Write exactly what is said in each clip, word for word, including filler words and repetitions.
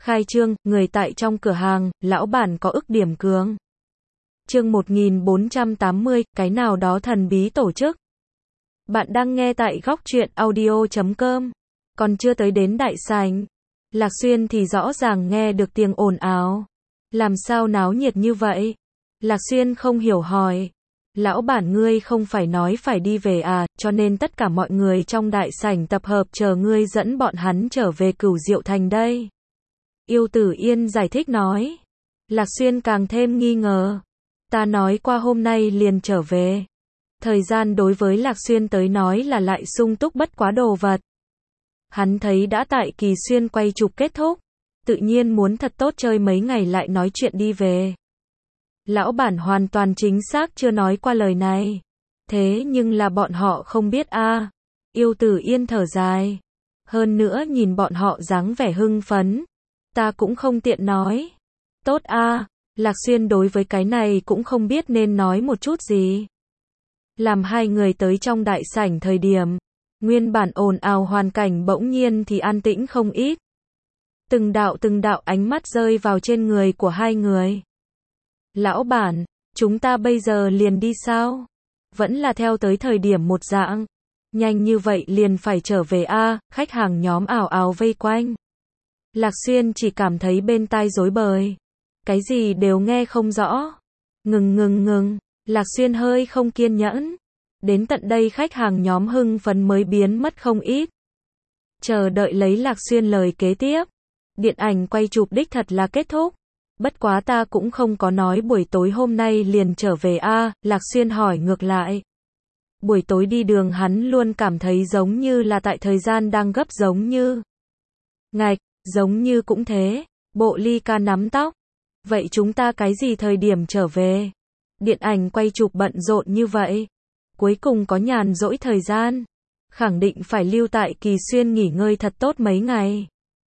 Khai trương, người tại trong cửa hàng, lão bản có ức điểm cường. Chương một nghìn bốn trăm tám mươi, cái nào đó thần bí tổ chức. Bạn đang nghe tại góc truyện audio chấm com. Còn chưa tới đến đại sảnh, Lạc Xuyên thì rõ ràng nghe được tiếng ồn ào. Làm sao náo nhiệt như vậy? Lạc Xuyên không hiểu hỏi. Lão bản ngươi không phải nói phải đi về à, cho nên tất cả mọi người trong đại sảnh tập hợp chờ ngươi dẫn bọn hắn trở về Cửu Diệu Thành đây. Yêu Tử Yên giải thích nói. Lạc Xuyên càng thêm nghi ngờ. Ta nói qua hôm nay liền trở về. Thời gian đối với Lạc Xuyên tới nói là lại sung túc bất quá đồ vật. Hắn thấy đã tại kỳ xuyên quay chụp kết thúc, tự nhiên muốn thật tốt chơi mấy ngày lại nói chuyện đi về. Lão bản hoàn toàn chính xác chưa nói qua lời này. Thế nhưng là bọn họ không biết a. À. Yêu Tử Yên thở dài. Hơn nữa nhìn bọn họ dáng vẻ hưng phấn, ta cũng không tiện nói. Tốt a. À. Lạc Xuyên đối với cái này cũng không biết nên nói một chút gì. Làm hai người tới trong đại sảnh thời điểm, nguyên bản ồn ào hoàn cảnh bỗng nhiên thì an tĩnh không ít. Từng đạo từng đạo ánh mắt rơi vào trên người của hai người. Lão bản, chúng ta bây giờ liền đi sao? Vẫn là theo tới thời điểm một dạng. Nhanh như vậy liền phải trở về a. À, khách hàng nhóm ảo ảo vây quanh. Lạc Xuyên chỉ cảm thấy bên tai rối bời. Cái gì đều nghe không rõ. Ngừng ngừng ngừng, Lạc Xuyên hơi không kiên nhẫn. Đến tận đây khách hàng nhóm hưng phấn mới biến mất không ít. Chờ đợi lấy Lạc Xuyên lời kế tiếp. Điện ảnh quay chụp đích thật là kết thúc. Bất quá ta cũng không có nói buổi tối hôm nay liền trở về a. À, Lạc Xuyên hỏi ngược lại. Buổi tối đi đường hắn luôn cảm thấy giống như là tại thời gian đang gấp giống như. Ngạch, giống như cũng thế. Bộ Ly Ca nắm tóc. Vậy chúng ta cái gì thời điểm trở về? Điện ảnh quay chụp bận rộn như vậy. Cuối cùng có nhàn rỗi thời gian. Khẳng định phải lưu tại Kỳ Xuyên nghỉ ngơi thật tốt mấy ngày.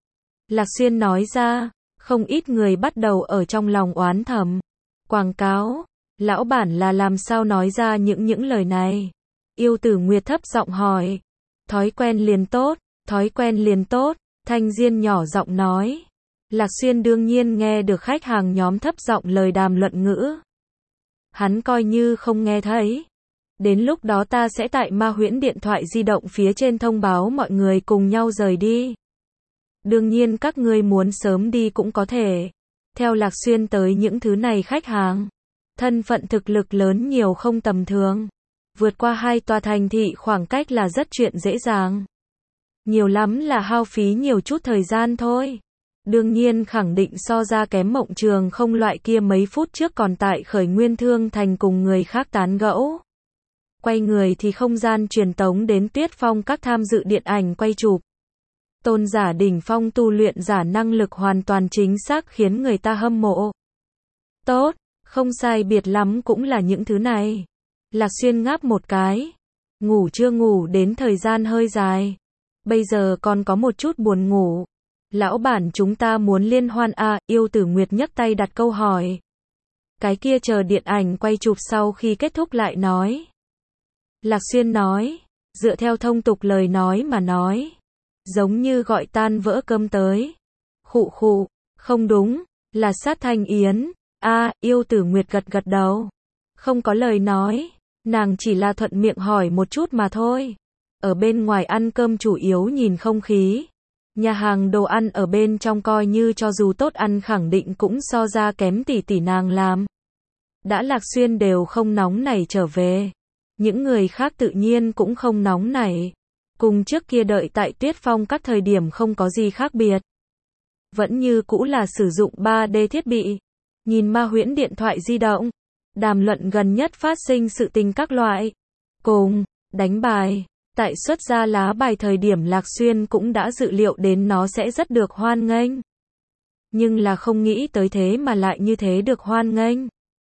Lạc Xuyên nói ra. Không ít người bắt đầu ở trong lòng oán thầm. Quảng cáo. Lão bản là làm sao nói ra những những lời này? Yêu Tử Nguyệt thấp giọng hỏi. Thói quen liền tốt. Thói quen liền tốt. Thanh Diên nhỏ giọng nói. Lạc Xuyên đương nhiên nghe được khách hàng nhóm thấp giọng lời đàm luận ngữ. Hắn coi như không nghe thấy. Đến lúc đó ta sẽ tại Ma Huyễn điện thoại di động phía trên thông báo mọi người cùng nhau rời đi. Đương nhiên các ngươi muốn sớm đi cũng có thể. Theo Lạc Xuyên tới những thứ này khách hàng, thân phận thực lực lớn nhiều không tầm thường. Vượt qua hai tòa thành thị khoảng cách là rất chuyện dễ dàng. Nhiều lắm là hao phí nhiều chút thời gian thôi. Đương nhiên khẳng định so ra kém Mộng Trường Không loại kia mấy phút trước còn tại Khởi Nguyên Thương Thành cùng người khác tán gẫu. Quay người thì không gian truyền tống đến Tuyết Phong các tham dự điện ảnh quay chụp. Tôn giả đỉnh phong tu luyện giả năng lực hoàn toàn chính xác khiến người ta hâm mộ. Tốt, không sai biệt lắm cũng là những thứ này. Lạc Xuyên ngáp một cái. Ngủ chưa ngủ đến thời gian hơi dài. Bây giờ còn có một chút buồn ngủ. Lão bản chúng ta muốn liên hoan à, Yêu Tử Nguyệt nhấc tay đặt câu hỏi. Cái kia chờ điện ảnh quay chụp sau khi kết thúc lại nói. Lạc Xuyên nói, dựa theo thông tục lời nói mà nói. Giống như gọi tan vỡ cơm tới. Khụ khụ, không đúng, là sát thanh yến. A, à, Yêu Tử Nguyệt gật gật đầu. Không có lời nói, nàng chỉ là thuận miệng hỏi một chút mà thôi. Ở bên ngoài ăn cơm chủ yếu nhìn không khí. Nhà hàng đồ ăn ở bên trong coi như cho dù tốt ăn khẳng định cũng so ra kém tỷ tỷ nàng làm. Đã Lạc Xuyên đều không nóng nảy trở về. Những người khác tự nhiên cũng không nóng nảy. Cùng trước kia đợi tại Tuyết Phong các thời điểm không có gì khác biệt. Vẫn như cũ là sử dụng ba D thiết bị. Nhìn Ma Huyễn điện thoại di động. Đàm luận gần nhất phát sinh sự tình các loại. Cùng, đánh bài. Tại xuất ra lá bài thời điểm Lạc Xuyên cũng đã dự liệu đến nó sẽ rất được hoan nghênh. Nhưng là không nghĩ tới thế mà lại như thế được hoan nghênh.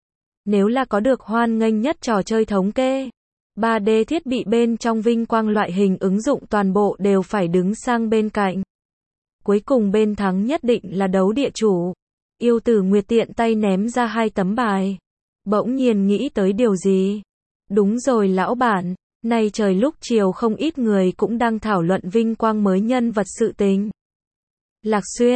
Nếu là có được hoan nghênh nhất trò chơi thống kê. ba D thiết bị bên trong vinh quang loại hình ứng dụng toàn bộ đều phải đứng sang bên cạnh. Cuối cùng bên thắng nhất định là đấu địa chủ. Yêu Tử Nguyệt tiện tay ném ra hai tấm bài. Bỗng nhiên nghĩ tới điều gì? Đúng rồi lão bản. Nay trời lúc chiều không ít người cũng đang thảo luận vinh quang mới nhân vật sự tình. Lạc Xuyên,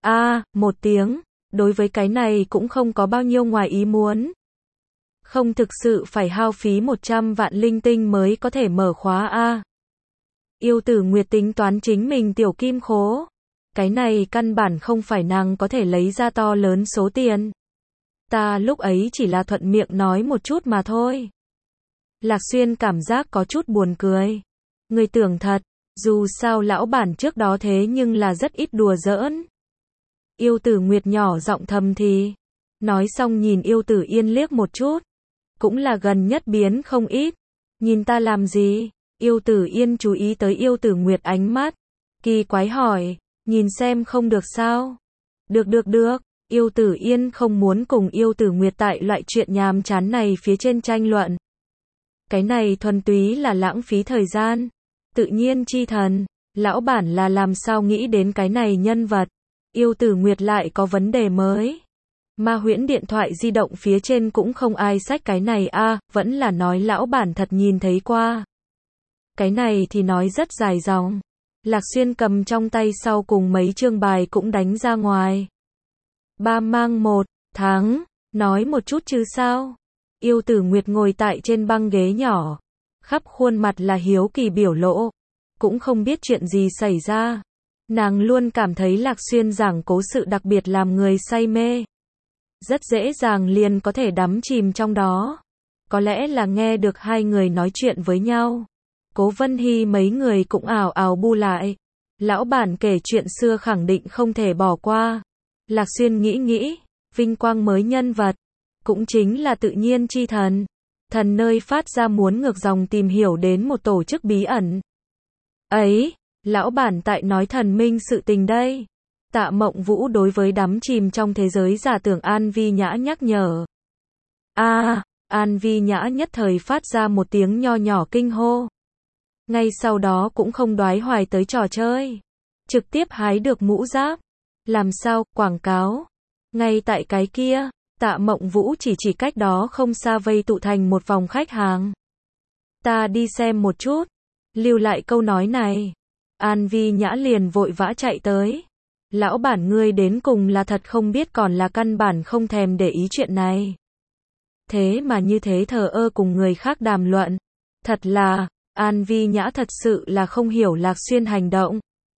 A, à, một tiếng, đối với cái này cũng không có bao nhiêu ngoài ý muốn. Không thực sự phải hao phí một trăm vạn linh tinh mới có thể mở khóa A. À. Yêu Tử Nguyệt tính toán chính mình tiểu kim khố. Cái này căn bản không phải nàng có thể lấy ra to lớn số tiền. Ta lúc ấy chỉ là thuận miệng nói một chút mà thôi. Lạc Xuyên cảm giác có chút buồn cười. Người tưởng thật, dù sao lão bản trước đó thế nhưng là rất ít đùa giỡn. Yêu Tử Nguyệt nhỏ giọng thầm thì. Nói xong nhìn Yêu Tử Yên liếc một chút. Cũng là gần nhất biến không ít. Nhìn ta làm gì? Yêu Tử Yên chú ý tới Yêu Tử Nguyệt ánh mắt. Kỳ quái hỏi, nhìn xem không được sao? Được được được, Yêu Tử Yên không muốn cùng Yêu Tử Nguyệt tại loại chuyện nhàm chán này phía trên tranh luận. Cái này thuần túy là lãng phí thời gian. Tự nhiên chi thần, lão bản là làm sao nghĩ đến cái này nhân vật. Yêu Tử Nguyệt lại có vấn đề mới. Ma Huyễn điện thoại di động phía trên cũng không ai xách cái này a, à, vẫn là nói lão bản thật nhìn thấy qua. Cái này thì nói rất dài dòng. Lạc Xuyên cầm trong tay sau cùng mấy chương bài cũng đánh ra ngoài. Ba mang một, thắng, nói một chút chứ sao? Yêu Tử Nguyệt ngồi tại trên băng ghế nhỏ, khắp khuôn mặt là hiếu kỳ biểu lộ, cũng không biết chuyện gì xảy ra. Nàng luôn cảm thấy Lạc Xuyên giảng cố sự đặc biệt làm người say mê. Rất dễ dàng liền có thể đắm chìm trong đó. Có lẽ là nghe được hai người nói chuyện với nhau. Cố Vân Hy mấy người cũng ào ào bu lại. Lão bản kể chuyện xưa khẳng định không thể bỏ qua. Lạc Xuyên nghĩ nghĩ, vinh quang mới nhân vật, cũng chính là tự nhiên chi thần. Thần nơi phát ra muốn ngược dòng tìm hiểu đến một tổ chức bí ẩn. Ấy, lão bản tại nói thần minh sự tình đây. Tạ Mộng Vũ đối với đắm chìm trong thế giới giả tưởng An Vi Nhã nhắc nhở. A, à, An Vi Nhã nhất thời phát ra một tiếng nho nhỏ kinh hô. Ngay sau đó cũng không đoái hoài tới trò chơi. Trực tiếp hái được mũ giáp. Làm sao, quảng cáo. Ngay tại cái kia, Tạ Mộng Vũ chỉ chỉ cách đó không xa vây tụ thành một vòng khách hàng. Ta đi xem một chút. Lưu lại câu nói này. An Vi Nhã liền vội vã chạy tới. Lão bản ngươi đến cùng là thật không biết còn là căn bản không thèm để ý chuyện này. Thế mà như thế thờ ơ cùng người khác đàm luận. Thật là, An Vi Nhã thật sự là không hiểu Lạc Xuyên hành động.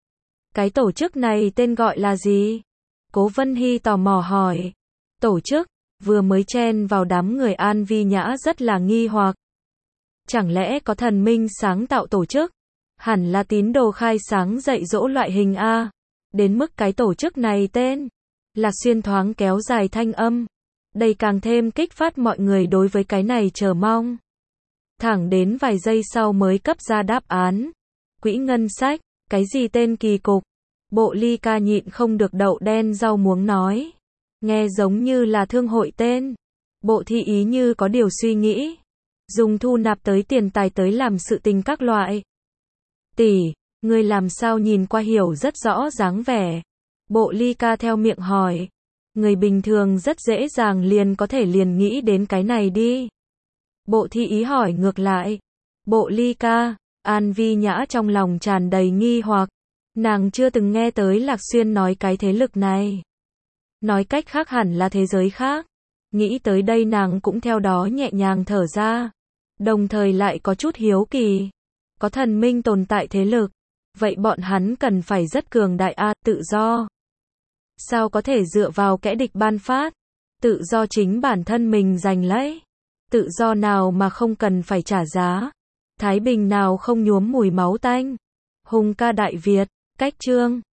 Cái tổ chức này tên gọi là gì? Cố Vân Hy tò mò hỏi. Tổ chức, vừa mới chen vào đám người An Vi Nhã rất là nghi hoặc. Chẳng lẽ có thần minh sáng tạo tổ chức? Hẳn là tín đồ khai sáng dạy dỗ loại hình A. Đến mức cái tổ chức này tên. Lạc Xuyên thoáng kéo dài thanh âm. Đây càng thêm kích phát mọi người đối với cái này chờ mong. Thẳng đến vài giây sau mới cấp ra đáp án. Quỹ ngân sách, cái gì tên kỳ cục? Bộ Ly Ca nhịn không được đậu đen rau muống nói. Nghe giống như là thương hội tên. Bộ Thị ý như có điều suy nghĩ. Dùng thu nạp tới tiền tài tới làm sự tình các loại. Tỷ, ngươi làm sao nhìn qua hiểu rất rõ dáng vẻ. Bộ Ly Ca theo miệng hỏi. Người bình thường rất dễ dàng liền có thể liền nghĩ đến cái này đi. Bộ Thị ý hỏi ngược lại. Bộ Ly Ca, An Vi Nhã trong lòng tràn đầy nghi hoặc. Nàng chưa từng nghe tới Lạc Xuyên nói cái thế lực này. Nói cách khác hẳn là thế giới khác. Nghĩ tới đây nàng cũng theo đó nhẹ nhàng thở ra. Đồng thời lại có chút hiếu kỳ. Có thần minh tồn tại thế lực. Vậy bọn hắn cần phải rất cường đại a, tự do. Sao có thể dựa vào kẻ địch ban phát? Tự do chính bản thân mình giành lấy. Tự do nào mà không cần phải trả giá? Thái bình nào không nhuốm mùi máu tanh? Hùng ca Đại Việt, cách chương